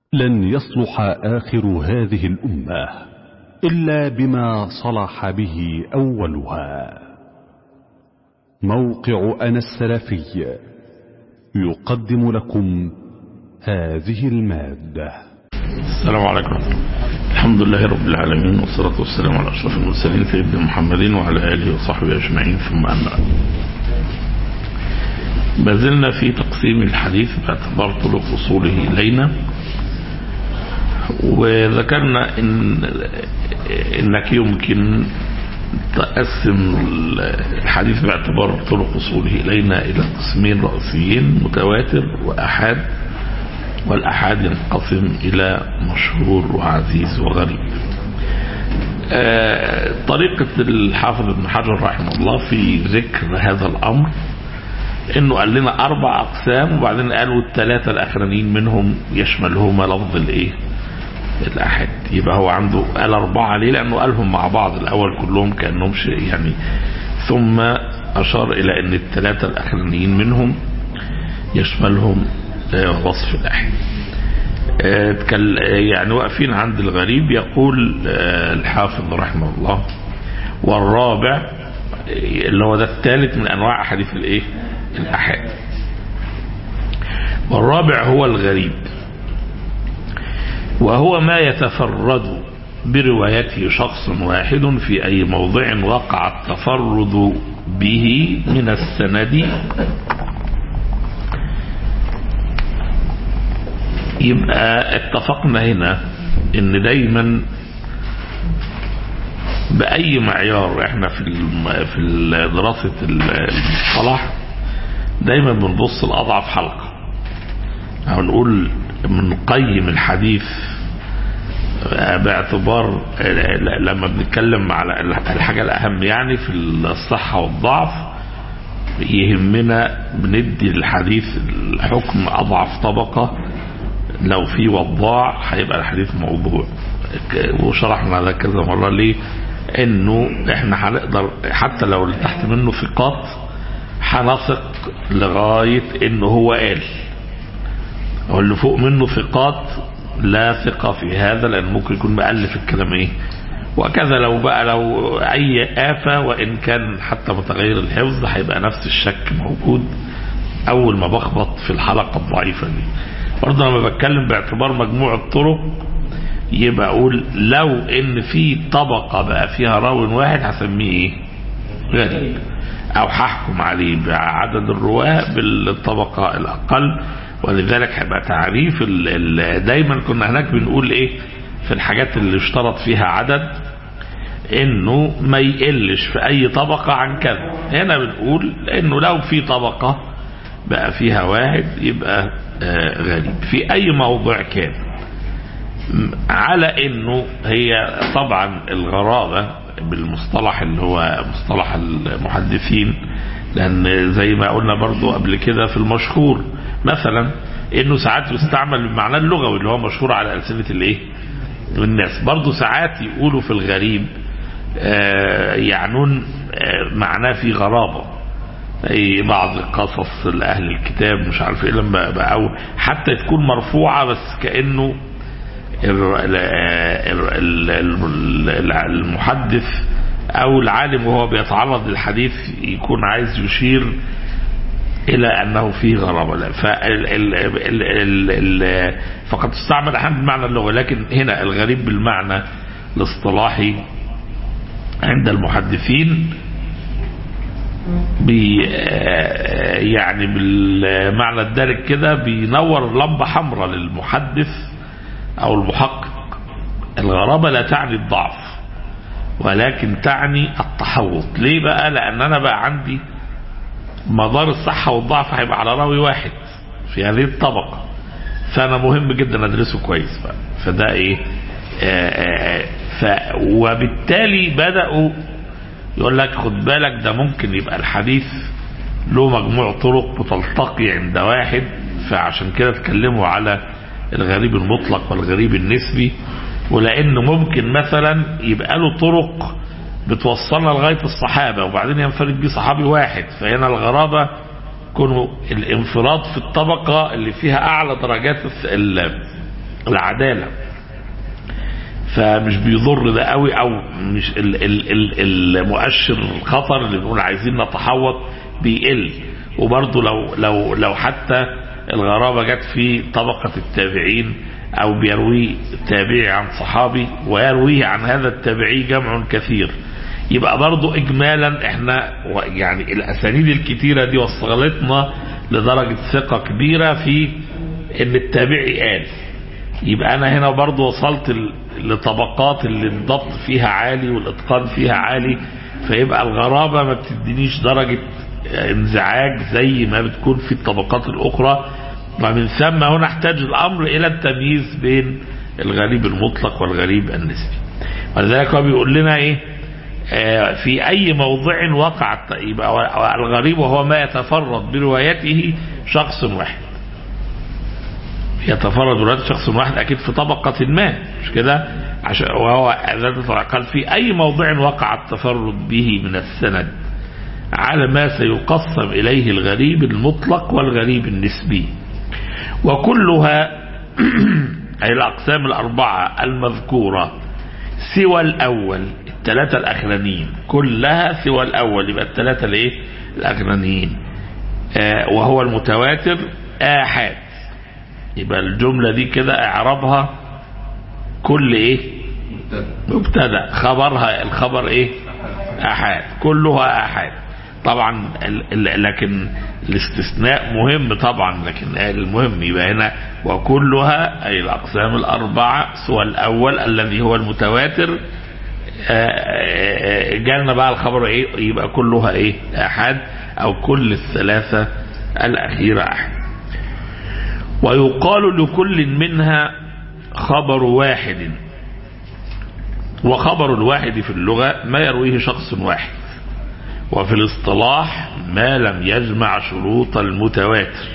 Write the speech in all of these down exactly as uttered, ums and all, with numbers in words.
لن يصلح آخر هذه الأمة إلا بما صلح به أولها. موقع أنا السلفي يقدم لكم هذه المادة. السلام عليكم. الحمد لله رب العالمين، والصلاة والسلام على أشرف المرسلين سيدنا محمد وعلى آله وصحبه أجمعين، ثم أما بعد. ما زلنا في تقسيم الحديث باعتبار طرق وصوله إلينا، وذكرنا إن إنك يمكن تقسم الحديث باعتبار طرق وصوله إلينا إلى قسمين رئيسيين: متواتر وأحاد. والأحاد ينقسم إلى مشهور وعزيز وغريب. طريقة الحافظ ابن حجر رحمه الله في ذكر هذا الأمر إنه قال لنا أربع أقسام، وبعدين قالوا الثلاثة الأخرانيين منهم يشملهما لفظ الإيه؟ الأحد. يبقى هو عنده قال أربعة ليه؟ لأنه قالهم مع بعض الأول كلهم كأنهم شيء يعني، ثم أشار إلى أن الثلاثة الأخرانيين منهم يشملهم وصف الأحد. يعني واقفين عند الغريب. يقول الحافظ رحمه الله: والرابع اللي هو ده الثالث من أنواع أحاديث الإيه؟ الأحاد. والرابع هو الغريب، وهو ما يتفرد بروايته شخص واحد في أي موضع وقع التفرد به من السند. يبقى اتفقنا هنا ان دايما بأي معيار احنا في في دراسة المصطلح دايما بنبص لأضعف حلقة، او نقول بنقيم الحديث باعتبار لما بنتكلم على الحاجة الأهم يعني في الصحة والضعف، يهمنا بندي الحديث الحكم أضعف طبقة. لو في وضاع هيبقى الحديث موضوع، وشرحنا ده كذا مرة. ليه؟ انه احنا هنقدر حتى لو اللي تحت منه ثقات هنثق لغاية انه هو قال، واللي فوق منه ثقات لا ثقة في هذا، لان ممكن يكون مؤلف الكلام ايه. وكذا لو بقى لو اي آفة وان كان حتى متغير الحفظ هيبقى نفس الشك موجود اول ما بخبط في الحلقة الضعيفة دي. برضه لما بتكلم باعتبار مجموع الطرق يبقى اقول لو ان في طبقة بقى فيها راوي واحد هسميه ايه؟ غريب، او هحكم عليه بعدد الرواه بالطبقة الاقل. ولذلك هيبقى تعريف دايما كنا هناك بنقول ايه في الحاجات اللي اشترط فيها عدد، انه ما يقلش في اي طبقة عن كذا. هنا بنقول انه لو في طبقة بقى فيها واحد يبقى آه غريب في اي موضوع كان، على انه هي طبعا الغرابة بالمصطلح اللي هو مصطلح المحدثين، لان زي ما قلنا برضو قبل كده في المشهور مثلا انه ساعات يستعمل بمعنى اللغوي اللي هو مشهور على ألسنة الايه والناس. برضو ساعات يقولوا في الغريب آه يعنون آه معناه في غرابة، اي بعض قصص الاهل الكتاب مش عارف ايه، لما بقى او حتى تكون مرفوعه بس كانه المحدث او العالم وهو بيتعرض للحديث يكون عايز يشير الى انه فيه غرابه. فقد تستعمل احيانا بمعنى اللغه، لكن هنا الغريب بالمعنى الاصطلاحي عند المحدثين بي يعني بالمعنى الدارج كده بينور لمبة حمراء للمحدث او المحقق. الغرابة لا تعني الضعف ولكن تعني التحوط. ليه بقى؟ لان انا بقى عندي مدار الصحة والضعف هيبقى على راوي واحد في هذه الطبقة، فانا مهم جدا ادرسه كويس بقى. فده ايه آآ آآ ف وبالتالي بدأوا يقول لك خد بالك ده ممكن يبقى الحديث له مجموع طرق بتلتقي عند واحد، فعشان كده اتكلموا على الغريب المطلق والغريب النسبي. ولانه ممكن مثلا يبقى له طرق بتوصلنا لغاية الصحابة وبعدين ينفرد بيه صحابي واحد، فهنا الغرابة كونه الانفراد في الطبقة اللي فيها اعلى درجات العدالة، فمش بيضر ده قوي، او مش ال ال ال المؤشر الخطر اللي بنقول عايزين نتحوط بيقل. وبرضه لو لو لو حتى الغرابة جت في طبقة التابعين او بيروي تابعي عن صحابي ويرويه عن هذا التابعي جمع كثير، يبقى برضو اجمالا احنا يعني الاسانيد الكتيرة دي وصلتنا لدرجة ثقة كبيرة في ان التابعي قال، يبقى انا هنا برضو وصلت لطبقات اللي الضبط فيها عالي والاتقان فيها عالي، فيبقى الغرابة ما بتدينيش درجة انزعاج زي ما بتكون في الطبقات الاخرى. ومن ثم هنا احتاج الامر الى التمييز بين الغريب المطلق والغريب النسبي. ولذلك هو بيقول لنا ايه اه في اي موضع وقع، يبقى الغريب وهو ما يتفرد بروايته شخص واحد، يتفرد بروايته شخص واحد اكيد في طبقة ما، مش كده؟ عشان وهو قال في اي موضع وقع التفرد به من السند على ما سيقسم اليه الغريب المطلق والغريب النسبي، وكلها أي الأقسام الأربعة المذكورة سوى الأول، الثلاثة الأخرانيين كلها سوى الأول، يبقى الثلاثة الإيه الأخرانيين آه وهو المتواتر آحاد. يبقى الجملة دي كده اعربها كل إيه مبتدأ، خبرها الخبر إيه آحاد، كلها آحاد. طبعا لكن الاستثناء مهم طبعا، لكن المهم يبقى هنا وكلها أي الأقسام الأربعة سوى الأول الذي هو المتواتر جالنا بقى الخبر إيه، يبقى كلها إيه أحد، أو كل الثلاثة الأخيرة أحد. ويقال لكل منها خبر واحد، وخبر الواحد في اللغة ما يرويه شخص واحد، وفي الاصطلاح ما لم يجمع شروط المتواتر.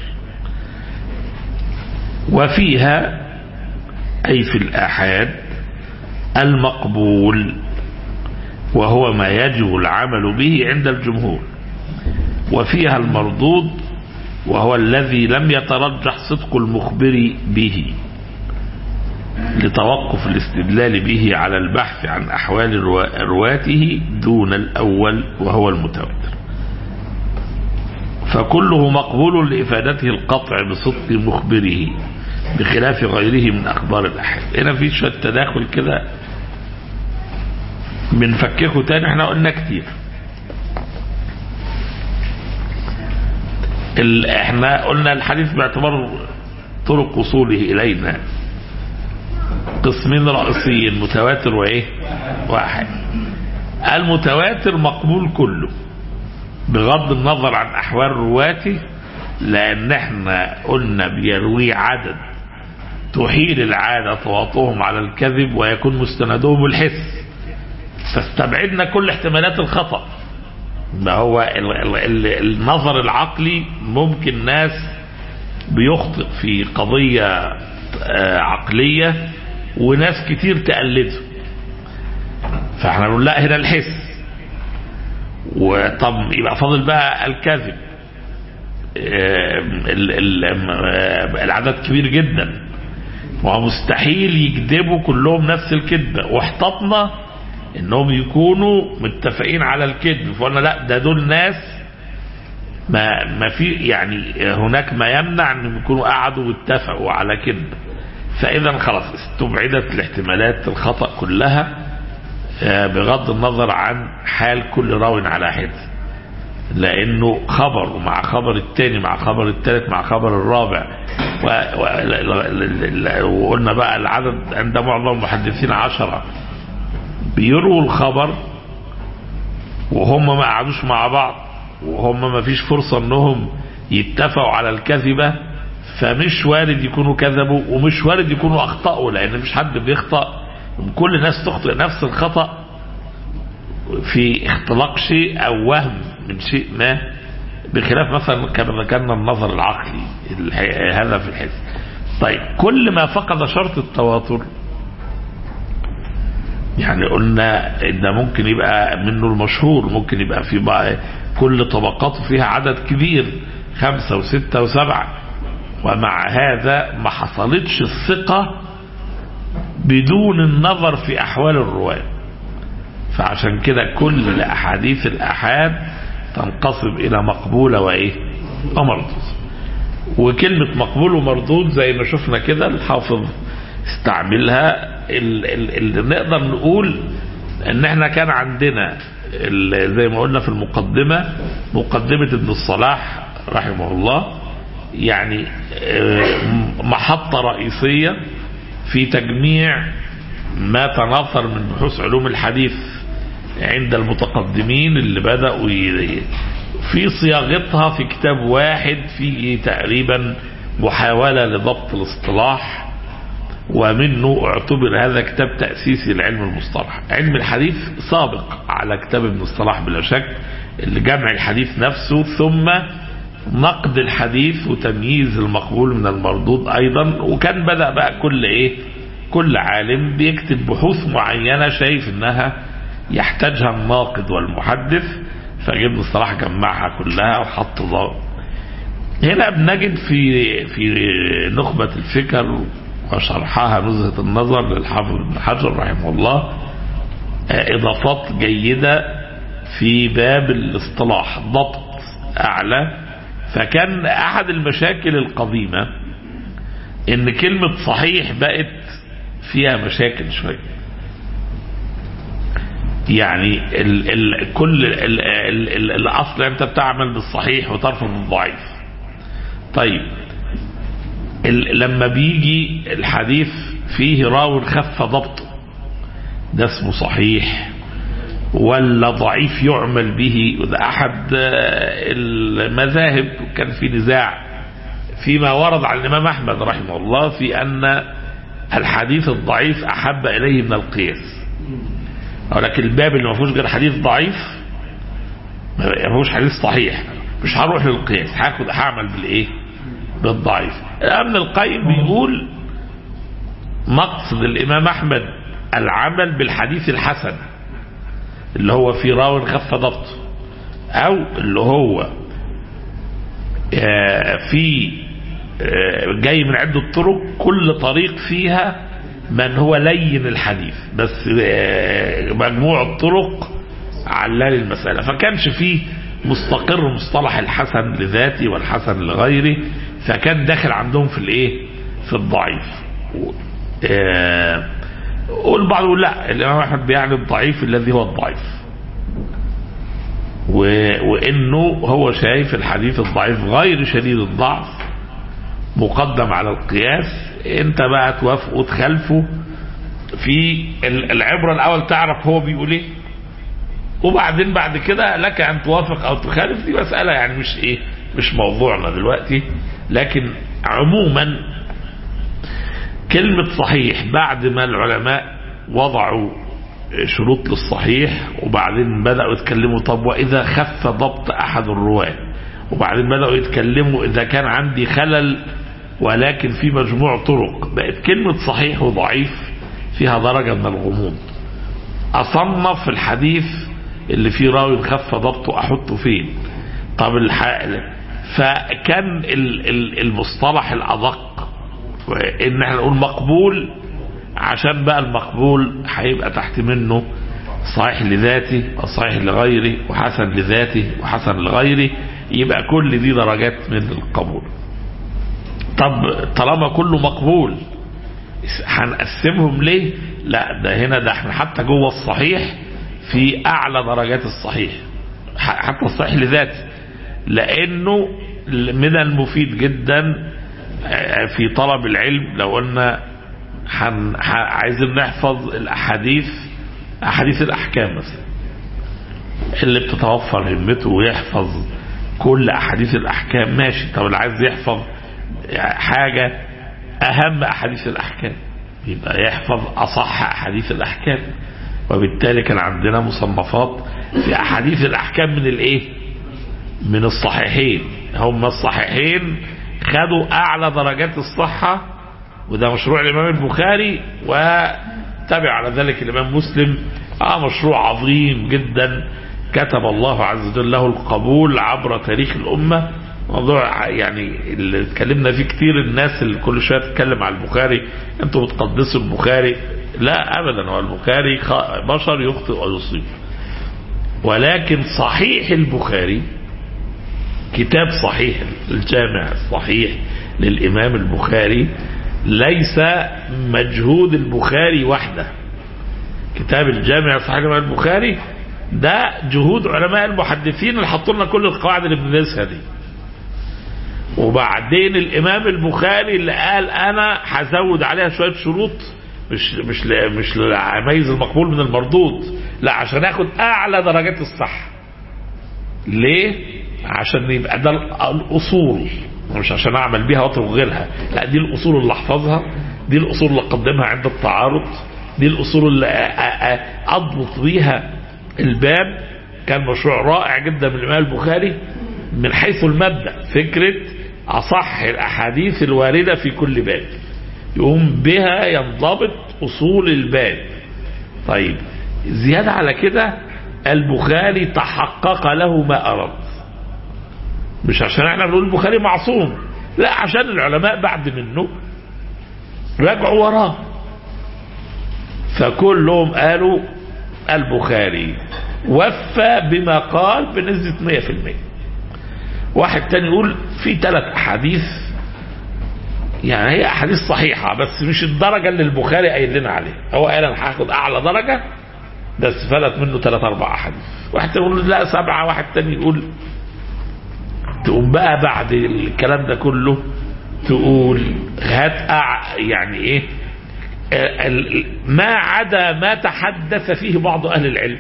وفيها أي في الآحاد المقبول، وهو ما يجب العمل به عند الجمهور. وفيها المردود، وهو الذي لم يترجح صدق المخبر به لتوقف الاستدلال به على البحث عن أحوال رواته دون الأول وهو المتواتر، فكله مقبول لإفادته القطع بصدق مخبره بخلاف غيره من أخبار الأحاد. هنا في شوية تداخل كده بنفككه تاني، احنا قلنا كتير. احنا قلنا الحديث باعتبار طرق وصوله إلينا قسمين رئيسيين، متواتر وايه واحد. المتواتر مقبول كله بغض النظر عن احوال رواته، لان احنا قلنا بيروي عدد تحيل العادة تواطؤهم على الكذب ويكون مستندهم الحس، فاستبعدنا كل احتمالات الخطأ. ما هو النظر العقلي ممكن ناس بيخطئ في قضية عقلية وناس كتير تقلده، فاحنا نقول لا هنا الحس. وطب يبقى فاضل بقى الكذب، العدد كبير جدا ومستحيل يكذبوا كلهم نفس الكذبة، واحتطنا انهم يكونوا متفقين على الكذب، فقلنا لا ده دول ناس ما ما في يعني هناك ما يمنع ان يكونوا قعدوا واتفقوا على كذب. فاذا خلاص استبعدت الاحتمالات الخطأ كلها بغض النظر عن حال كل راو على حد، لانه خبر مع خبر الثاني مع خبر الثالث مع خبر الرابع. وقلنا بقى العدد عند معظم المحدثين عشرة بيروا الخبر وهم ما قعدوش مع بعض، وهم ما فيش فرصة انهم يتفقوا على الكذبة، فمش وارد يكونوا كذبوا ومش وارد يكونوا اخطأوا، لان مش حد بيخطأ، كل الناس تخطئ نفس الخطأ في اختلاق شيء او وهم من شيء ما، بخلاف مثلا كما ذكرنا النظر العقلي هذا في الحس. طيب كل ما فقد شرط التواتر، يعني قلنا ده ممكن يبقى منه المشهور، ممكن يبقى في بقى كل طبقاته فيها عدد كبير خمسة وستة وسبعة، ومع هذا ما حصلتش الثقة بدون النظر في أحوال الرواة. فعشان كده كل أحاديث الأحاد تنقسم إلى مقبولة وإيه ومردود. وكلمة مقبول ومردود زي ما شفنا كده الحافظ استعملها. اللي نقدر نقول ان احنا كان عندنا زي ما قلنا في المقدمة، مقدمة ابن الصلاح رحمه الله يعني محطة رئيسية في تجميع ما تناثر من بحوث علوم الحديث عند المتقدمين اللي بدأوا في صياغتها في كتاب واحد فيه تقريبا محاولة لضبط الاصطلاح، ومنه اعتبر هذا كتاب تأسيسي لعلم المصطلح. علم الحديث سابق على كتاب ابن الصلاح بلا شك، اللي جمع الحديث نفسه ثم نقد الحديث وتمييز المقبول من المردود ايضا. وكان بدأ بقى كل ايه كل عالم بيكتب بحوث معينة شايف انها يحتاجها الناقد والمحدث، فابن الصلاح جمعها كلها وحط ضوء. هنا بنجد في في نخبة الفكر وشرحها نزهة النظر للحافظ ابن حجر رحمه الله إضافات جيدة في باب الاصطلاح، ضبط أعلى. فكان أحد المشاكل القديمة إن كلمة صحيح بقت فيها مشاكل شوية. يعني ال ال كل ال ال ال الأصل أنت بتعمل بالصحيح وترفض الضعيف. طيب لما بيجي الحديث فيه راو خف ضبطه ده اسمه صحيح ولا ضعيف يعمل به؟ وده أحد المذاهب كان في نزاع فيما ورد عن الإمام أحمد رحمه الله في أن الحديث الضعيف أحب إليه من القياس. ولكن الباب اللي ما فيهوش غير حديث ضعيف ما فيهوش حديث صحيح، مش هروح للقياس، هاخد هعمل بالايه بالضعيف. ابن القيم بيقول مقصد الامام احمد العمل بالحديث الحسن اللي هو في راو خف ضبطه، او اللي هو في جاي من عدة طرق كل طريق فيها من هو لين الحديث، بس مجموع الطرق علال المسألة. فكانش فيه مستقر مصطلح الحسن لذاته والحسن لغيره، فكان داخل عندهم في الايه في الضعيف. والبعض يقول لا، الامام احمد بيعني الضعيف الذي هو الضعيف، وانه هو شايف الحديث الضعيف غير شديد الضعف مقدم على القياس. انت بقى توافقه وتخالفه في العبرة الاول تعرف هو بيقول ايه، وبعدين بعد كده لك ان توافق او تخالف. دي مسألة يعني مش ايه مش موضوعنا دلوقتي. لكن عموما كلمة صحيح بعد ما العلماء وضعوا شروط للصحيح وبعدين بدأوا يتكلموا طب وإذا خف ضبط أحد الرواة، وبعدين بدأوا يتكلموا إذا كان عندي خلل ولكن في مجموع طرق، بقت كلمة صحيح وضعيف فيها درجة من الغموض. أصنف الحديث اللي فيه راوي خف ضبطه أحطه فين؟ طب الحق فكان المصطلح الأدق إن احنا نقول مقبول، عشان بقى المقبول هيبقى تحت منه صحيح لذاته وصحيح لغيره وحسن لذاته وحسن لغيره، يبقى كل دي درجات من القبول. طب طالما كله مقبول هنقسمهم ليه؟ لا، ده هنا ده احنا حتى جوه الصحيح في اعلى درجات الصحيح، حتى الصحيح لذاته، لانه من المفيد جدا في طلب العلم لو قلنا عايزين نحفظ الاحاديث احاديث الاحكام مثلا، اللي بتتوفر همته ويحفظ كل احاديث الاحكام ماشي. طب اللي عايز يحفظ حاجة اهم احاديث الاحكام يبقى يحفظ اصح احاديث الاحكام. وبالتالي كان عندنا مصنفات في احاديث الاحكام من الايه من الصحيحين. هم الصحيحين خدوا اعلى درجات الصحة، وده مشروع الامام البخاري، وتابع على ذلك الامام مسلم. اه مشروع عظيم جدا كتب الله عز وجل له القبول عبر تاريخ الامة، موضوع يعني اللي اتكلمنا فيه كتير، الناس اللي كل شويه تتكلم على البخاري انتوا بتقدسوا البخاري. لا ابدا، هو البخاري بشر يخطئ ويصيب، ولكن صحيح البخاري كتاب صحيح، الجامع الصحيح للإمام البخاري ليس مجهود البخاري وحده. كتاب الجامع الصحيح للإمام البخاري ده جهود علماء المحدثين اللي حطوا لنا كل القواعد اللي بندرسها دي. وبعدين الإمام البخاري اللي قال أنا هزود عليها شوية شروط، مش مش مش لميز المقبول من المردود، لا، عشان اخد اعلى درجات الصح. ليه؟ عشان يبقى ده الاصول، مش عشان اعمل بيها واترك غيرها، لا، دي الاصول اللي احفظها، دي الاصول اللي اقدمها عند التعارض، دي الاصول اللي اضبط بيها الباب. كان مشروع رائع جدا من الامام البخاري من حيث المبدأ، فكرة اصح الاحاديث الواردة في كل باب يقوم بها ينضبط أصول الباب. طيب، زيادة على كده البخاري تحقق له ما أراد، مش عشان احنا بنقول البخاري معصوم، لا، عشان العلماء بعد منه رجعوا وراه، فكلهم قالوا البخاري وفى بما قال بنسبة مية في المية. واحد تاني يقول في ثلاث أحاديث يعني هي احاديث صحيحه بس مش الدرجه اللي البخاري قايل لنا عليها، هو قال انا هاخد اعلى درجه بس فلت منه ثلاث اربع احاديث. واحد يقول لا سبعه، واحد تاني يقول. تقوم بقى بعد الكلام ده كله تقول هات يعني ايه ما عدا ما تحدث فيه بعض اهل العلم،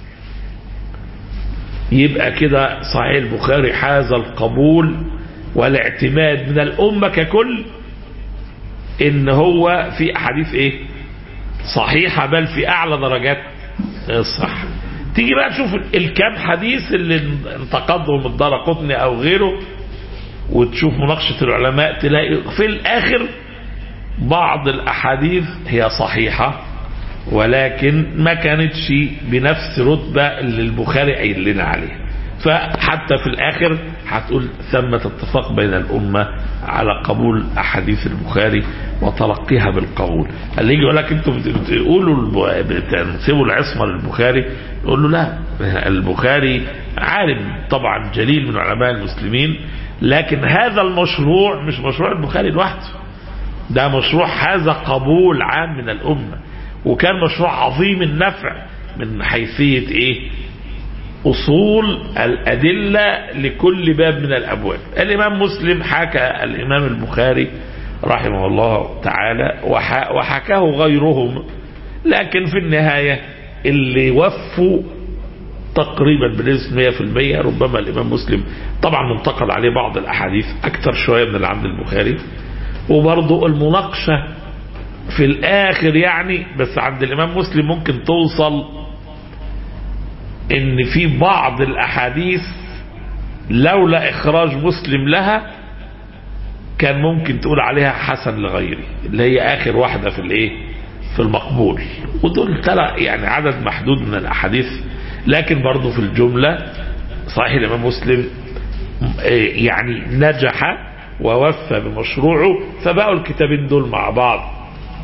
يبقى كده صحيح البخاري حاز القبول والاعتماد من الامه ككل، ان هو في احاديث ايه صحيحة بل في اعلى درجات الصحة. تيجي بقى تشوف الكام حديث اللي انتقدهم الدارقطني او غيره وتشوف مناقشة العلماء، تلاقي في الاخر بعض الاحاديث هي صحيحة ولكن ما كانتش بنفس رتبة اللي البخاري قايل لنا عليها. فحتى في الاخر هتقول ثمة اتفاق بين الامة على قبول احاديث البخاري وتلقيها بالقبول. اللي يجي يقول لك انتوا بتقولوا بتنسبوا العصمة للبخاري، يقول له لا، البخاري عالم طبعا جليل من علماء المسلمين، لكن هذا المشروع مش مشروع البخاري لوحده، ده مشروع هذا قبول عام من الامة، وكان مشروع عظيم النفع من حيثية ايه أصول الأدلة لكل باب من الأبواب. الإمام مسلم حكى الإمام البخاري رحمه الله تعالى وحكاه غيرهم، لكن في النهاية اللي وفوا تقريبا بنسبة مية في المية ربما الإمام مسلم. طبعا منتقد عليه بعض الأحاديث أكثر شوية من اللي عند البخاري، وبرضو المناقشة في الآخر يعني، بس عند الإمام مسلم ممكن توصل ان في بعض الاحاديث لولا اخراج مسلم لها كان ممكن تقول عليها حسن لغيره، اللي هي اخر واحدة في الايه في المقبول، ودول ترى يعني عدد محدود من الاحاديث، لكن برضو في الجملة صحيح الامام مسلم يعني نجح ووفى بمشروعه. فبقوا الكتابين دول مع بعض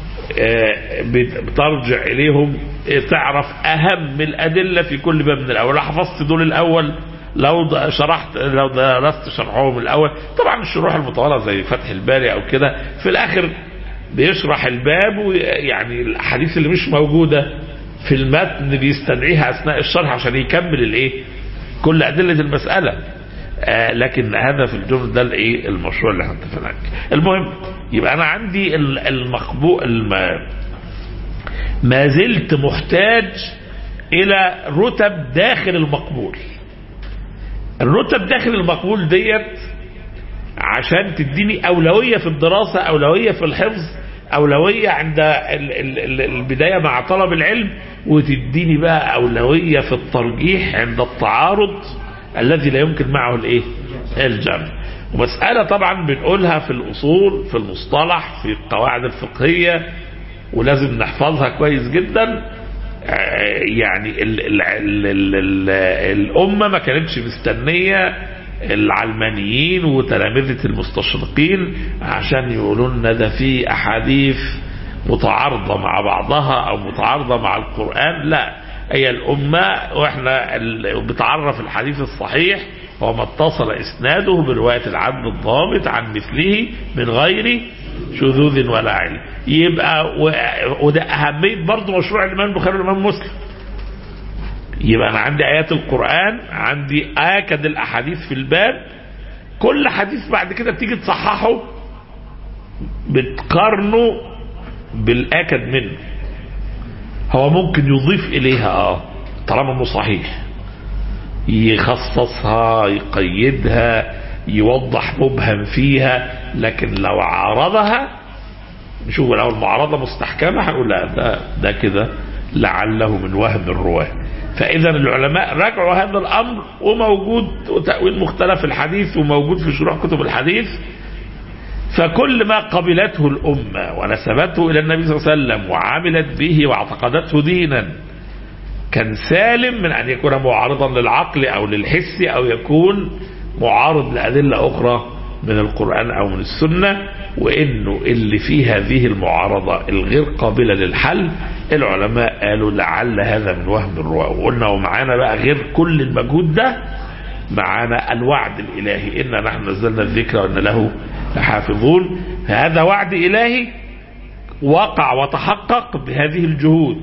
بترجع إليهم تعرف أهم الأدلة في كل باب من الأول. لو حفظت دول الأول، لو شرحت لو درست شرحهم الأول، طبعا الشروح المطولة زي فتح الباري أو كده في الآخر بيشرح الباب، ويعني الأحاديث اللي مش موجودة في المتن بيستدعيها أثناء الشرح عشان يكمل الإيه كل أدلة المسألة. آه لكن هذا في الجمل ده الايه المشروع اللي هنتفق عليه. المهم يبقى انا عندي المقبول الم... ما زلت محتاج الى رتب داخل المقبول. الرتب داخل المقبول ديت عشان تديني اولوية في الدراسة، اولوية في الحفظ، اولوية عند ال... ال... البداية مع طلب العلم، وتديني بقى اولوية في الترجيح عند التعارض الذي لا يمكن معه الايه الجمع. ومسألة طبعا بنقولها في الأصول في المصطلح في القواعد الفقهية ولازم نحفظها كويس جدا. يعني ال ال ال ال ال الأمة ما كانتش مستنية العلمانيين وتلامذة المستشرقين عشان يقولوا لنا ده في أحاديث متعارضة مع بعضها أو متعارضة مع القرآن. لا، هي الأمة وإحنا بتعرف الحديث الصحيح هو ما اتصل إسناده برواية العدل الضابط عن مثله من غير شذوذ ولا علم. يبقى وده أهمية برضه مشروع الإمام البخاري والإمام مسلم. يبقى أنا عندي آيات القرآن، عندي آكد الأحاديث في الباب، كل حديث بعد كده بتيجي تصححه بتقارنه بالآكد منه. هو ممكن يضيف إليها آه طالما انه صحيح، يخصصها، يقيدها، يوضح مبهم فيها، لكن لو عارضها نشوف لو المعارضة مستحكمة هنقول لا ده, ده كده لعله من وهم الرواه. فإذا العلماء رجعوا هذا الأمر، وموجود تأويل مختلف الحديث وموجود في شروح كتب الحديث. فكل ما قبلته الأمة ونسبته إلى النبي صلى الله عليه وسلم وعملت به واعتقدته دينا كان سالم من أن يكون معارضا للعقل أو للحس أو يكون معارض لأدلة أخرى من القرآن أو من السنة. وإنه اللي فيه هذه المعارضة الغير قابلة للحل العلماء قالوا لعل هذا من وهم الرواة. وقلنا ومعانا بقى غير كل المجهود ده معانا الوعد الإلهي، إنا نحن نزلنا الذكر وإن له لحافظون. هذا وعد إلهي وقع وتحقق بهذه الجهود،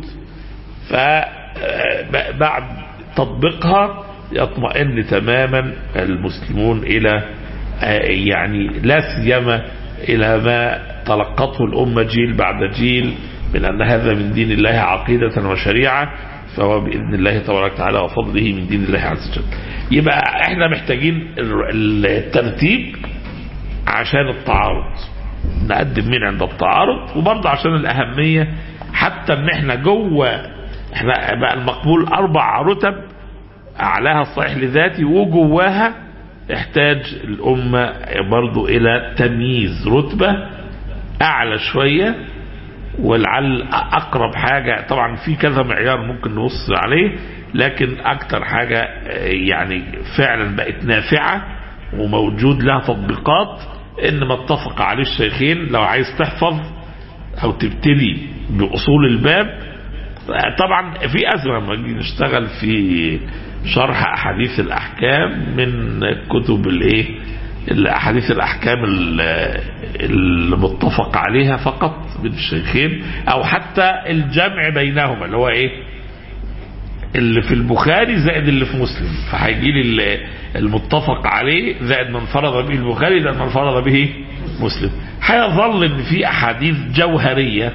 فبعد تطبيقها يطمئن تماما المسلمون إلى يعني لا سيما إلى ما تلقته الأمة جيل بعد جيل من أن هذا من دين الله عقيدة وشريعة، فهو بإذن الله تبارك وتعالى وفضله من دين الله عز وجل. يبقى احنا محتاجين الترتيب عشان التعارض، نقدم من عند التعارض، وبرضه عشان الأهمية حتى ان احنا جوه احنا بقى المقبول أربع رتب أعلاها الصحيح لذاتي، وجواها يحتاج الأمة برضو إلى تمييز رتبة أعلى شوية. ولعل أقرب حاجة طبعا في كذا معيار ممكن نبص عليه، لكن أكتر حاجة يعني فعلا بقت نافعة وموجود لها تطبيقات إن ما اتفق عليه الشيخين. لو عايز تحفظ أو تبتدي بأصول الباب، طبعا في أزمة لما نجي نشتغل في شرح أحاديث الأحكام من كتب الايه الأحاديث الأحكام المتفق عليها فقط من الشيخين، أو حتى الجمع بينهما اللي هو إيه اللي في البخاري زائد اللي في مسلم، فهيجي لي المتفق عليه زائد من فرض به البخاري زائد من فرض به مسلم. هيظل إن في أحاديث جوهرية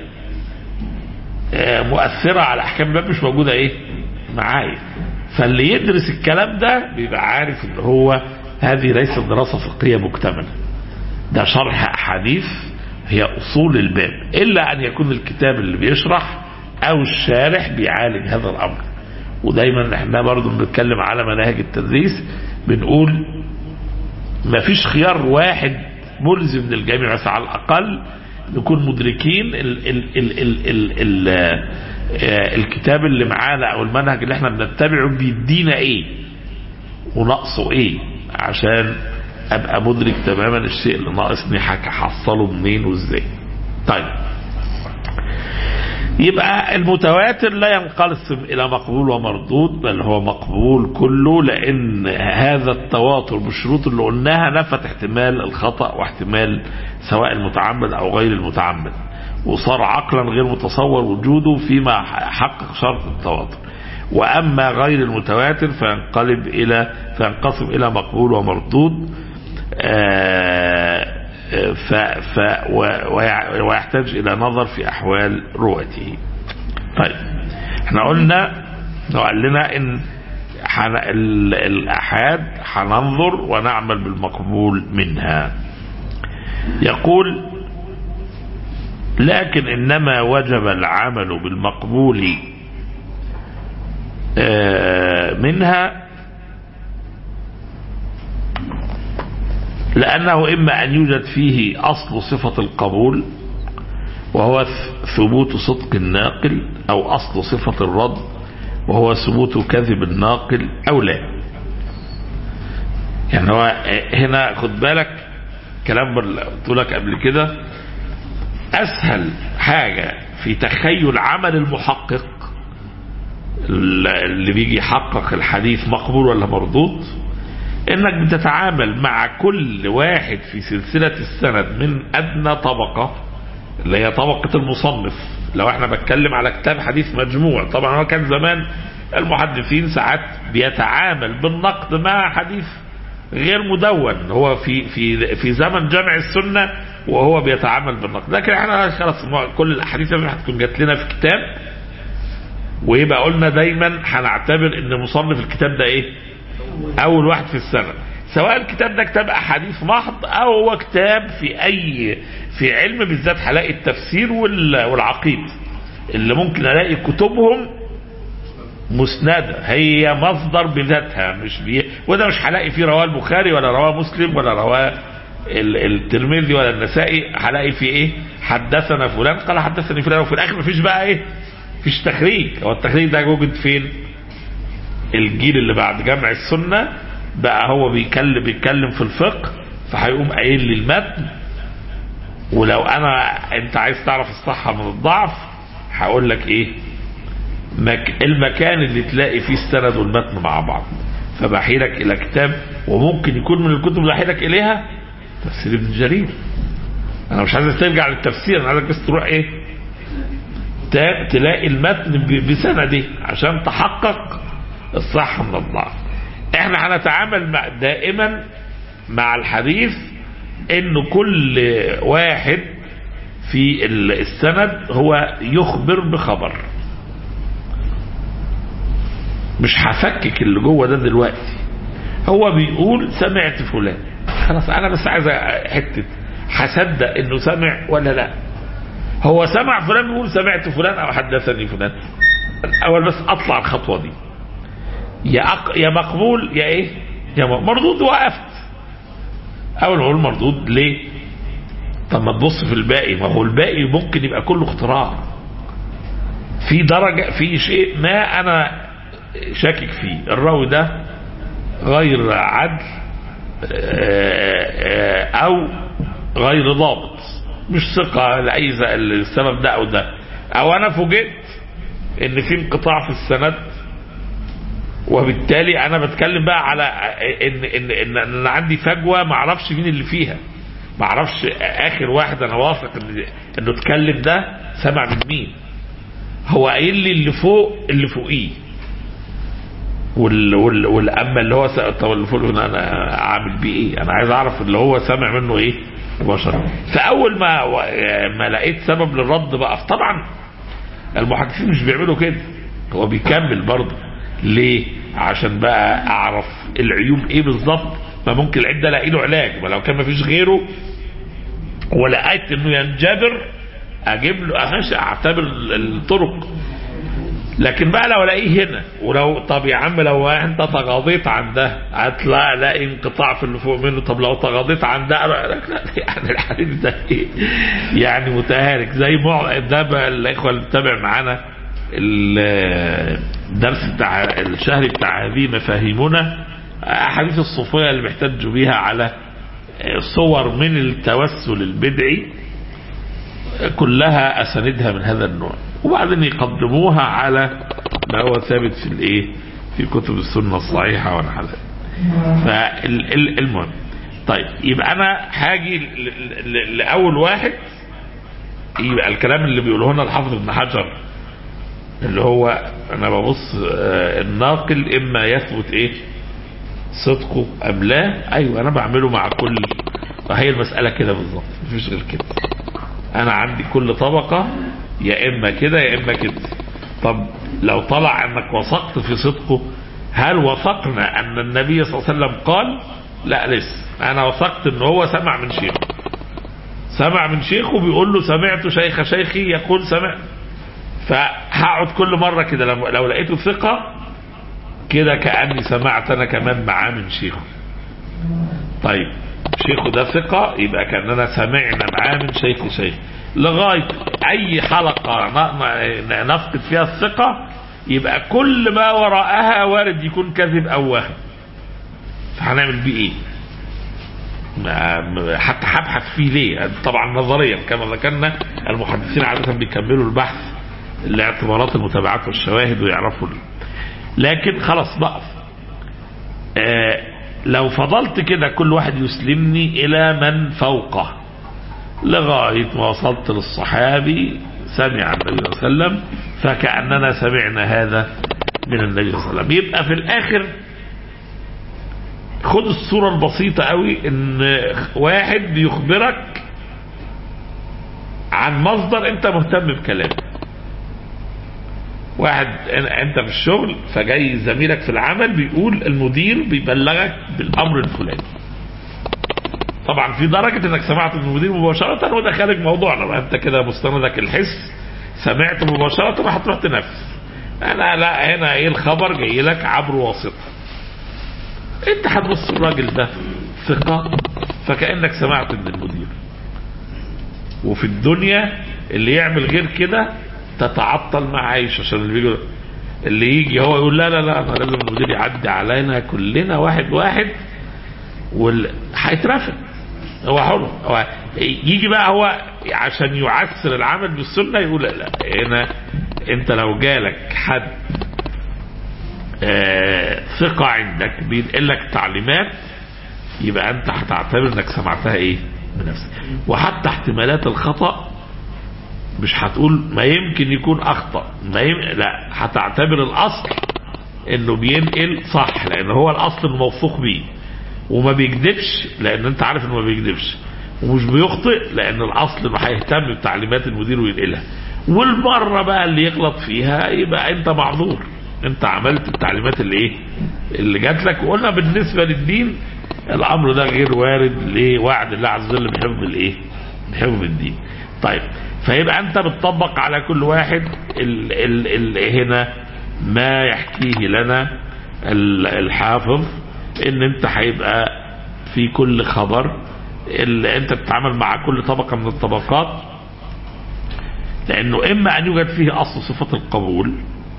مؤثرة على أحكام الباب مش موجودة إيه معايا. فاللي يدرس الكلام ده بيبقى عارف ان هو هذه ليست دراسة فقهية مكتملة، ده شرح أحاديث هي أصول الباب، إلا أن يكون الكتاب اللي بيشرح أو الشارح بيعالج هذا الأمر. ودايما احنا برضو بنتكلم على مناهج التدريس بنقول ما فيش خيار واحد ملزم للجميع، بس على الأقل نكون مدركين ال ال ال ال ال ال الكتاب اللي معانا او المنهج اللي احنا بنتبعه بيدينا ايه ونقصه ايه، عشان ابقى مدرك تماما الشيء اللي ناقصني هحصله منين وازاي. طيب، يبقى المتواتر لا ينقسم الى مقبول ومردود، بل هو مقبول كله، لان هذا التواتر بالشروط اللي قلناها نفت احتمال الخطأ واحتمال سواء المتعمد او غير المتعمد، وصار عقلا غير متصور وجوده فيما حقق شرط التواتر. واما غير المتواتر فينقلب الى فينقسم الى مقبول ومردود، ف ف ويحتاج الى نظر في احوال رواته. طيب، احنا قلنا لو قال لنا ان الاحاد هننظر ونعمل بالمقبول منها. يقول لكن إنما وجب العمل بالمقبول منها لأنه إما أن يوجد فيه أصل صفة القبول وهو ثبوت صدق الناقل، أو أصل صفة الرد وهو ثبوت كذب الناقل، أو لا. يعني هو هنا خد بالك كلام قلت لك قبل كده، اسهل حاجة في تخيل عمل المحقق اللي بيجي يحقق الحديث مقبول ولا مردود، انك بتتعامل مع كل واحد في سلسلة السند من ادنى طبقة اللي هي طبقة المصنف. لو احنا بتكلم على كتاب حديث مجموع، طبعا هو كان زمان المحدثين ساعات بيتعامل بالنقد مع حديث غير مدون، هو في في في زمن جمع السنة وهو بيتعامل بالنقد. لكن احنا خلاص كل الاحاديث اللي هتكون جات لنا في كتاب، ويبقى قلنا دايما هنعتبر ان مصنف الكتاب ده ايه؟ اول واحد في السنة، سواء الكتاب ده كتاب احاديث محض او هو كتاب في اي في علم، بالذات هلاقي التفسير والعقيدة اللي ممكن الاقي كتبهم مسندة، هي مصدر بذاتها، مش بي... وده مش هلاقي فيه رواه البخاري ولا رواه مسلم ولا رواه الترمذي ولا النسائي، هلاقي فيه ايه؟ حدثنا فلان قال حدثني فلان، وفي الاخر مفيش بقى ايه؟ مفيش تخريج. هو التخريج ده وجد فين؟ الجيل اللي بعد جمع السنة بقى هو بيتكلم بيتكلم في الفقه، فهيقوم قايل لي المتن، ولو انا انت عايز تعرف الصحة من الضعف هقول لك ايه؟ مك... المكان اللي تلاقي فيه السند والمتن مع بعض، فبحيلك الى كتاب، وممكن يكون من الكتب اللي احيلك اليها تفسير ابن جرير. انا مش عايزك ترجع للتفسير، انا عايزك بس تروح ايه؟ تلاقي المتن بسنده عشان تحقق الصحة من الضعف. احنا هنتعامل مع دائما مع الحديث انه كل واحد في السند هو يخبر بخبر، مش هفكك اللي جوه ده دلوقتي. هو بيقول سمعت فلان، خلاص انا بس عايز حته هصدق انه سمع ولا لا. هو سمع فلان بيقول سمعت فلان او حدثني فلان، اول بس اطلع الخطوه دي، يا أق... يا مقبول يا ايه؟ يا مردود. وقفت اول ما اقول مردود ليه؟ طب ما تبص في الباقي، ما هو الباقي ممكن يبقى كله اختراع، في درجه في شيء ما انا شاكك فيه، الراوي ده غير عدل او غير ضابط، مش ثقة لأي السبب ده او ده، او انا فوجئت ان في انقطاع في السند، وبالتالي انا بتكلم بقى على ان ان ان انا عندي فجوة ما اعرفش مين اللي فيها، ما اعرفش اخر واحد انا واثق ان انه اتكلم ده سمع من مين. هو قايل لي اللي فوق اللي فوقيه، وال وال والاما اللي هو طب اللي فوق انا عامل بيه ايه؟ انا عايز اعرف اللي هو سمع منه ايه مباشره. فاول ما ما لقيت سبب للرد بقى، طبعا المحدثين مش بيعملوا كده، هو بيكمل برضه ليه؟ عشان بقى اعرف العيوب ايه بالظبط. ما ممكن العيب ده الاقي له علاج، ولو كان ما فيش غيره ولقيت انه ينجبر اجيب له اخش اعتبر الطرق. لكن بقى لو الاقيه هنا، ولو طب يا عم لو انت تغاضيت عن ده هتلاقي الاقي انقطاع في اللي فوق منه، طب لو تغاضيت عن ده يعني الحديث ده ايه؟ يعني متهالك زي مع ده بقى. الاخوه اللي بتابع معانا الدرس بتاع الشهري بتاع هذه مفاهيمنا، احاديث الصوفيه اللي بيحتجوا بيها على صور من التوسل البدعي كلها اساندها من هذا النوع، وبعدين يقدموها على ما هو ثابت في الايه في كتب السنه الصحيحه ونحلها. فالمهم طيب يبقى انا هاجي لاول واحد، يبقى الكلام اللي بيقوله لنا الحافظ ابن حجر اللي هو انا ببص الناقل اما يثبت ايه صدقه ام لا. ايوه انا بعمله مع كل، هي المساله كده بالظبط، مفيش غير كده. انا عندي كل طبقة يا اما كده يا اما كده. طب لو طلع انك وثقت في صدقه، هل وثقنا ان النبي صلى الله عليه وسلم قال؟ لا لسه، انا وثقت ان هو سمع من شيخه، سمع من شيخه بيقول له سمعت شيخ شيخي يقول سمع. فهقعد كل مرة كده لو لقيته ثقة كده كأني سمعت انا كمان معاه من شيخه. طيب شيخه ده ثقة، يبقى كأننا سمعنا معاه من شيخ شيخ، لغاية اي حلقة نفقد فيها الثقة يبقى كل ما وراءها وارد يكون كذب او وهم. هنعمل بيه ايه؟ حتى هبحث فيه ليه؟ طبعا نظريا كما ذكرنا المحدثين عادة بيكملوا البحث لاعتبارات المتابعات والشواهد ويعرفوا ليه. لكن خلاص بقى آه لو فضلت كده كل واحد يسلمني الى من فوقه لغاية ما وصلت للصحابي سمع النبي صلى الله عليه وسلم فكأننا سمعنا هذا من النبي صلى الله عليه وسلم. يبقى في الاخر خد الصورة البسيطة قوي ان واحد بيخبرك عن مصدر انت مهتم بكلامه. واحد انت في الشغل فجاي زميلك في العمل بيقول المدير بيبلغك بالامر الفلاني. طبعا في درجة انك سمعت من المدير مباشرة وده خارج موضوعنا بقى، انت كده مستندك الحس سمعت مباشرة راح تروح تنفذ. انا لا، هنا ايه الخبر جاي لك عبر واسطة، انت هتبص الراجل ده ثقة فكأنك سمعت من المدير. وفي الدنيا اللي يعمل غير كده تتعطل مع عيش، عشان اللي بيجي اللي يجي هو يقول لا لا لا انا لازم المدير يعدي علينا كلنا واحد واحد وهيترفد. هو حر، هو يجي بقى هو عشان يعسر العمل بالسنة يقول لا هنا انت لو جالك حد آه ثقة عندك بينقل لك تعليمات يبقى انت هتعتبر انك سمعتها ايه بنفسك. وحتى احتمالات الخطأ مش هتقول ما يمكن يكون اخطأ، ما يم... لا هتعتبر الاصل انه بينقل صح لان هو الاصل الموثوق بيه، وما بيكذبش لان انت عارف انه ما بيكذبش، ومش بيخطئ لان الاصل انه هيهتم بتعليمات المدير وينقلها. والمرة بقى اللي يغلط فيها يبقى انت معذور، انت عملت التعليمات اللي ايه اللي جات لك. وقلنا بالنسبة للدين الامر ده غير وارد لوعد الله عز وجل بحفظ الايه بحفظ الدين. طيب فيبقى انت بتطبق على كل واحد ال ال ال هنا ما يحكيه لنا الحافظ ان انت هيبقى في كل خبر اللي انت بتتعامل مع كل طبقة من الطبقات، لانه اما ان يوجد فيه اصل صفة القبول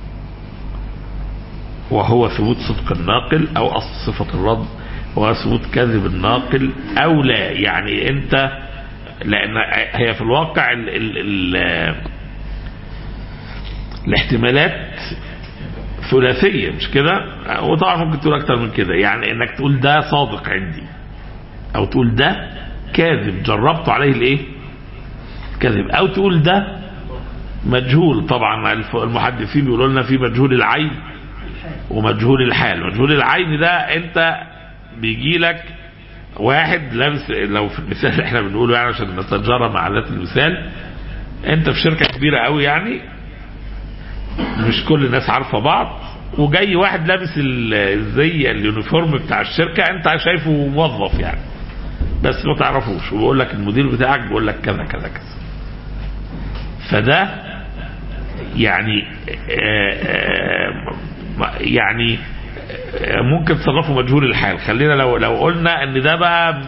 وهو ثبوت صدق الناقل، او اصل صفة الرد وهو ثبوت كذب الناقل، او لا. يعني انت لان هي في الواقع ال ال ال الاحتمالات ثلاثية مش كده، وطبعا ممكن تقول اكتر من كده. يعني انك تقول ده صادق عندي او تقول ده كاذب جربت عليه الايه كذب، او تقول ده مجهول. طبعا المحدثين بيقولوا لنا في مجهول العين ومجهول الحال. مجهول العين ده انت بيجي لك واحد لابس، لو في المثال احنا بنقوله يعني عشان نتجرى مع ذات المثال، انت في شركة كبيرة قوي يعني مش كل الناس عارفة بعض، وجاي واحد لابس الزي اليونيفورم بتاع الشركة انت شايفه موظف يعني بس ما تعرفوش، وبيقول لك المدير بتاعك بيقول لك كذا كذا كذا. فده يعني يعني ممكن تصرفه مجهول الحال. خلينا لو لو قلنا ان ده بقى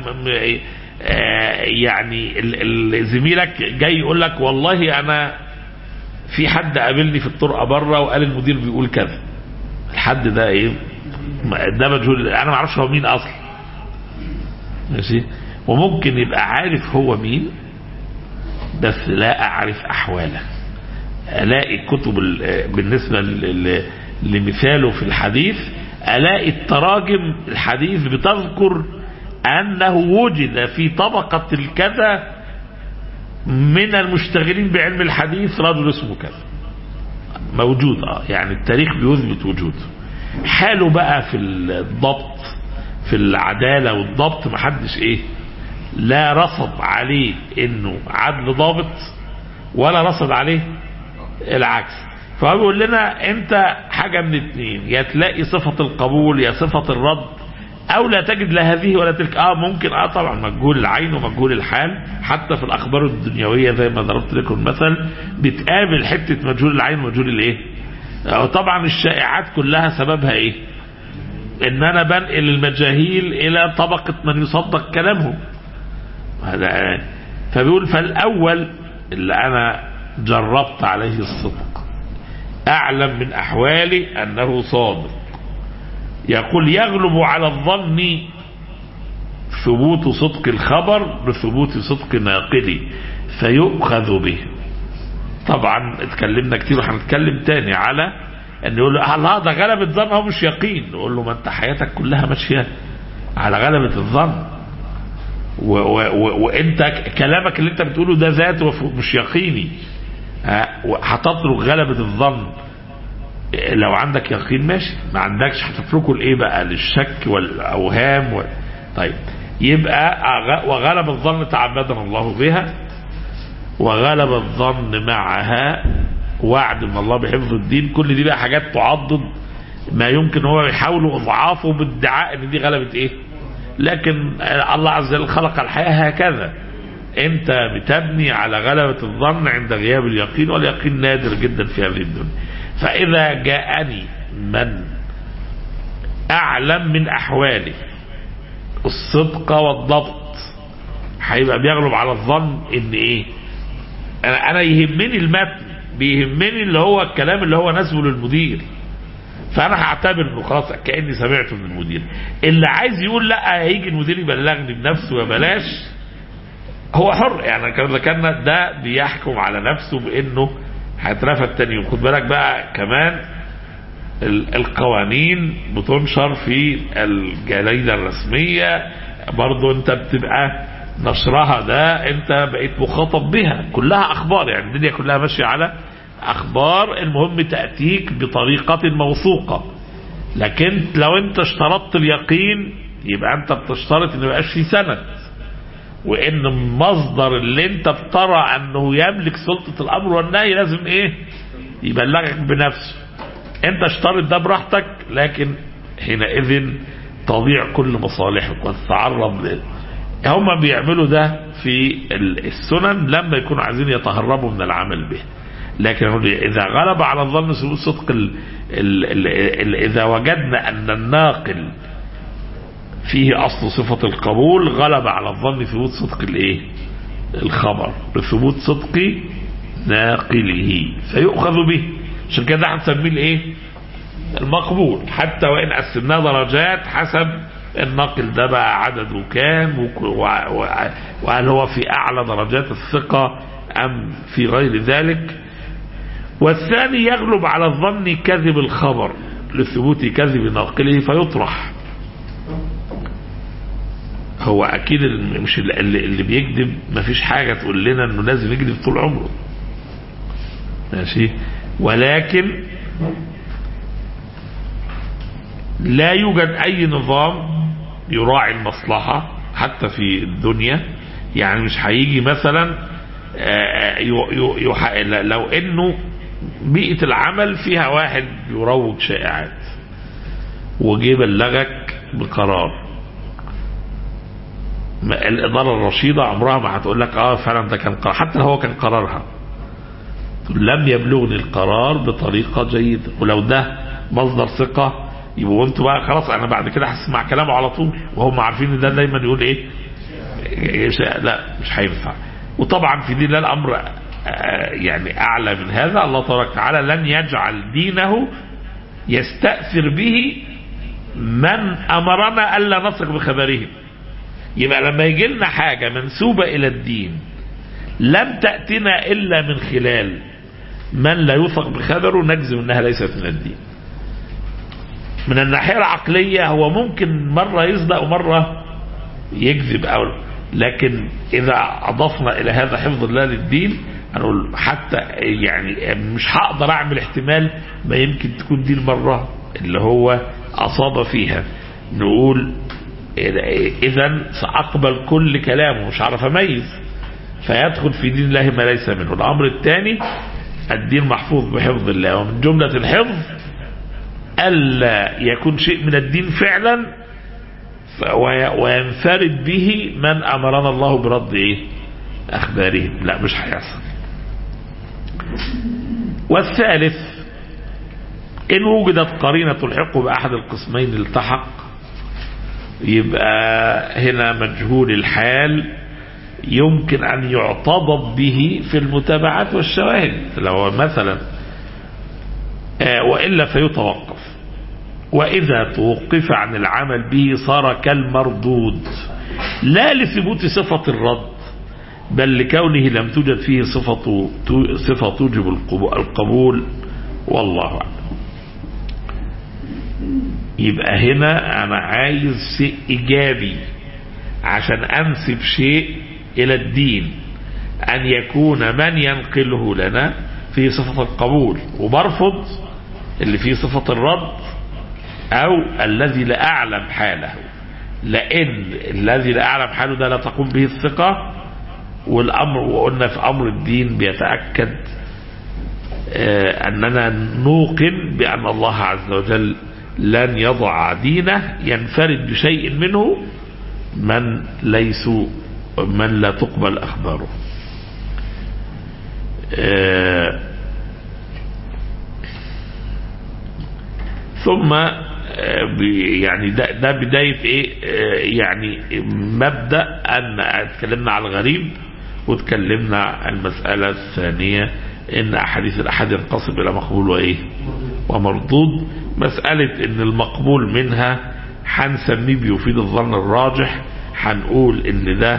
يعني زميلك جاي يقول لك والله انا في حد قابلني في الطرقه بره وقال المدير بيقول كذا. الحد ده ايه؟ ده مجهول، انا ما اعرفش هو مين اصلا ماشي. وممكن يبقى عارف هو مين بس لا اعرف احواله. الاقي كتب بالنسبه لمثاله في الحديث، الاقي التراجم الحديث بتذكر انه وجد في طبقه الكذا من المشتغلين بعلم الحديث رجل اسمه كذا موجود. اه يعني التاريخ بيثبت وجوده. حاله بقى في الضبط في العدالة والضبط محدش ايه لا رصد عليه انه عدل ضابط ولا رصد عليه العكس. فهو بيقول لنا انت حاجة من اتنين، يا تلاقي صفة القبول يا صفة الرد، او لا تجد لا هذه ولا تلك. اه ممكن اه طبعا مجهول العين ومجهول الحال. حتى في الاخبار الدنيوية زي ما ضربت لكم المثل بتقابل حتة مجهول العين ومجهول الايه. طبعا الشائعات كلها سببها ايه؟ ان انا بنقل المجاهيل الى طبقة من يصدق كلامهم. هذا فبيقول فالاول اللي انا جربت عليه الصدق اعلم من احوالي انه صادق، يقول يغلب على الظن ثبوت صدق الخبر بثبوت صدق ناقله فيؤخذ به. طبعا اتكلمنا كتير وهنتكلم تاني على ان يقول له الله ده غلبة ظن هو مش يقين. نقول له ما انت حياتك كلها ماشية على غلبة الظن، وانت كلامك اللي انت بتقوله ده ذاته مش يقيني. هتترك غلبة الظن لو عندك يقين ماشي، ما عندكش هتتركه لايه بقى؟ للشك والاوهام و... طيب يبقى وغلب الظن تعبدنا الله بها، وغلب الظن معها وعد من الله بحفظ الدين. كل دي بقى حاجات تعضد ما يمكن هو يحاولوا اضعافه بادعاء ان دي غلبة ايه، لكن الله عز وجل خلق الحياة هكذا. انت بتبني على غلبة الظن عند غياب اليقين، واليقين نادر جدا في هذه الدنيا. فاذا جاءني من اعلم من احواله الصدق والضبط هيبقى بيغلب على الظن ان ايه، انا يهمني المتن، بيهمني اللي هو الكلام اللي هو نسبه للمدير، فانا هعتبر انه خلاص كاني سمعته من المدير. اللي عايز يقول لا هيجي المدير يبلغني بنفسه وبلاش، هو حر. يعني كان ذكرنا ده بيحكم على نفسه بانه هيترفد تاني يوم. خد بالك بقى كمان القوانين بتنشر في الجريدة الرسمية برضو، انت بتبقى نشرها ده انت بقيت مخاطب بها، كلها اخبار، يعني الدنيا كلها ماشية على اخبار. المهم تأتيك بطريقة موثوقة، لكن لو انت اشترطت اليقين يبقى انت بتشترط ان ميبقاش في سند، وان المصدر اللي انت بترى انه يملك سلطة الامر والنهي لازم ايه يبلغك بنفسه. انت اشترط ده براحتك، لكن حينئذ تضيع كل مصالحك وتتعرض ل... هم بيعملوا ده في السنن لما يكونوا عايزين يتهربوا من العمل به. لكن اذا غلب على الظن صدق ال... ال... ال... ال... اذا وجدنا ان الناقل فيه اصل صفة القبول، غلب على الظن ثبوت صدق الايه الخبر بثبوت صدق ناقله فيؤخذ به. عشان كده هنسميه الايه المقبول، حتى وان قسمناه درجات حسب الناقل ده بقى عدده كام، وهل هو في اعلى درجات الثقة ام في غير ذلك. والثاني يغلب على الظن كذب الخبر لثبوت كذب ناقله فيطرح. هو اكيد مش اللي, اللي بيكذب مفيش حاجة تقول لنا انه لازم يكذب طول عمره، ماشي، ولكن لا يوجد اي نظام يراعي المصلحة حتى في الدنيا. يعني مش هيجي مثلا لو انه بيئة العمل فيها واحد يروج شائعات وجي بلغك بقرار، الإدارة الرشيدة عمرها ما هتقول لك اه فعلا ده كان قرار، حتى لو هو كان قرارها لم يبلغني القرار بطريقة جيدة. ولو ده مصدر ثقة يبقوا انتوا بقى خلاص انا بعد كده هسمع كلامه على طول، وهم عارفين ان ده دايما يقول ايه لا مش هينفع. وطبعا في دين الامر يعني اعلى من هذا، الله تبارك وتعالى لن يجعل دينه يستأثر به من امرنا الا نثق بخبرهم. يبقى لما يجي لنا حاجة منسوبة الى الدين لم تأتنا الا من خلال من لا يثق بخبره نجزم انها ليست من الدين. من الناحية العقلية هو ممكن مرة يصدق ومرة يكذب، أو لكن إذا أضفنا إلى هذا حفظ الله للدين هنقول حتى يعني مش هقدر أعمل احتمال ما يمكن تكون دي المرة اللي هو أصاب فيها، نقول إذن سأقبل كل كلامه مش عارف أميز، فيدخل في دين الله ما ليس منه. الأمر الثاني الدين محفوظ بحفظ الله، ومن جملة الحفظ ألا يكون شيء من الدين فعلا وينفرد به من أمرنا الله برد إيه أخبارهم، لا مش هيحصل. والثالث إن وجدت قرينة تلحقه بأحد القسمين التحق، يبقى هنا مجهول الحال يمكن أن يعتضد به في المتابعات والشواهد. لو مثلا آه وإلا فيتوقف. وإذا توقف عن العمل به صار كالمردود، لا لثبوت صفة الرد بل لكونه لم توجد فيه صفة صفة توجب القبول، والله أعلم. يبقى هنا أنا عايز شيء إيجابي عشان أنسب شيء إلى الدين، أن يكون من ينقله لنا فيه صفة القبول، وبرفض اللي فيه صفة الرد أو الذي لا أعلم حاله، لأن الذي لا أعلم حاله ده لا تقوم به الثقة. والأمر، وقلنا في أمر الدين بيتأكد أننا نوقن بأن الله عز وجل لن يضع دينه ينفرد بشيء منه من ليسوا من لا تقبل أخباره. ثم يعني ده, ده بداية ايه يعني مبدأ ان اتكلمنا على الغريب، واتكلمنا عن المسألة الثانية ان احاديث الاحاد ينقسم الى مقبول وايه ومردود. مسألة ان المقبول منها هنسميه بيفيد الظن الراجح، هنقول ان ده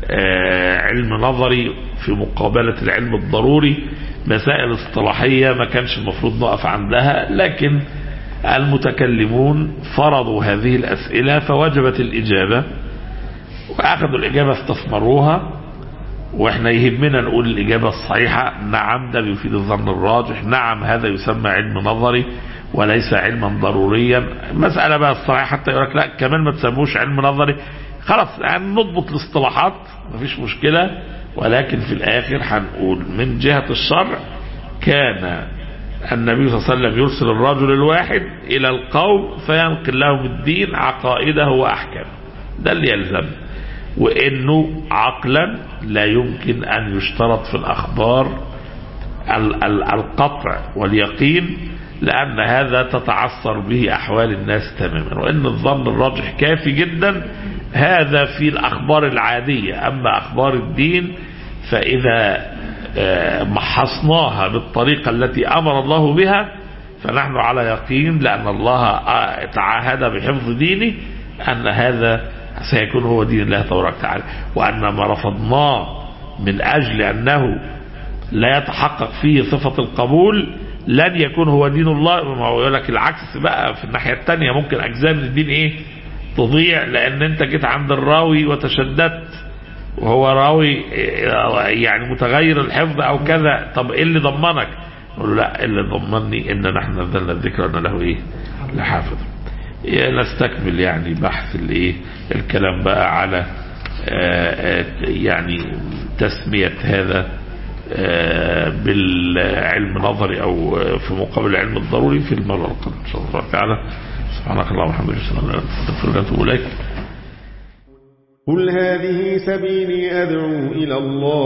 علم نظري في مقابلة العلم الضروري. مسائل اصطلاحية ما كانش المفروض نقف عندها، لكن المتكلمون فرضوا هذه الأسئلة فوجبت الإجابة، وأخذوا الإجابة استثمروها، وإحنا يهمنا نقول الإجابة الصحيحة نعم ده بيفيد الظن الراجح، نعم هذا يسمى علم نظري وليس علما ضروريا. مسألة بقى الصحيحة حتى يقول لك لا كمان ما تسموش علم نظري، خلاص يعني نضبط الاصطلاحات مفيش مشكلة. ولكن في الآخر هنقول من جهة الشرع كان النبي صلى الله عليه وسلم يرسل الرجل الواحد إلى القوم فينقل لهم الدين عقائده وأحكامه، ده اللي يلزم. وإنه عقلا لا يمكن أن يشترط في الأخبار القطع واليقين، لأن هذا تتعثر به أحوال الناس تماما، وإن الظن الراجح كافي جدا. هذا في الأخبار العادية. أما أخبار الدين فإذا محصناها بالطريقة التي أمر الله بها فنحن على يقين، لأن الله تعاهد بحفظ دينه أن هذا سيكون هو دين الله تبارك وتعالى، وأن ما رفضناه من أجل أنه لا يتحقق فيه صفة القبول لن يكون هو دين الله. ما هو يقول لك العكس بقى في الناحية التانية، ممكن أجزاء من الدين إيه تضيع لأن أنت جيت عند الراوي وتشددت وهو راوي يعني متغير الحفظ أو كذا، طب إيه اللي ضمنك؟ نقول له لا، اللي ضمني إن نحن نزلنا الذكر أن له إيه لحافظ. نستكمل يعني بحث الإيه الكلام بقى على يعني تسمية هذا بالعلم النظري أو في مقابل العلم الضروري في المرة القادمة إن شاء الله تعالى. سبحانك اللهم وبحمدك أشهد أن لا إله إلا أنت أستغفرك وأتوب إليك. قل هذه سبيلي أدعو إلى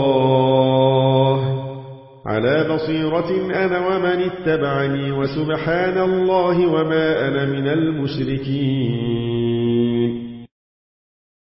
الله على بصيرة أنا ومن اتبعني، وسبحان الله وما أنا من المشركين.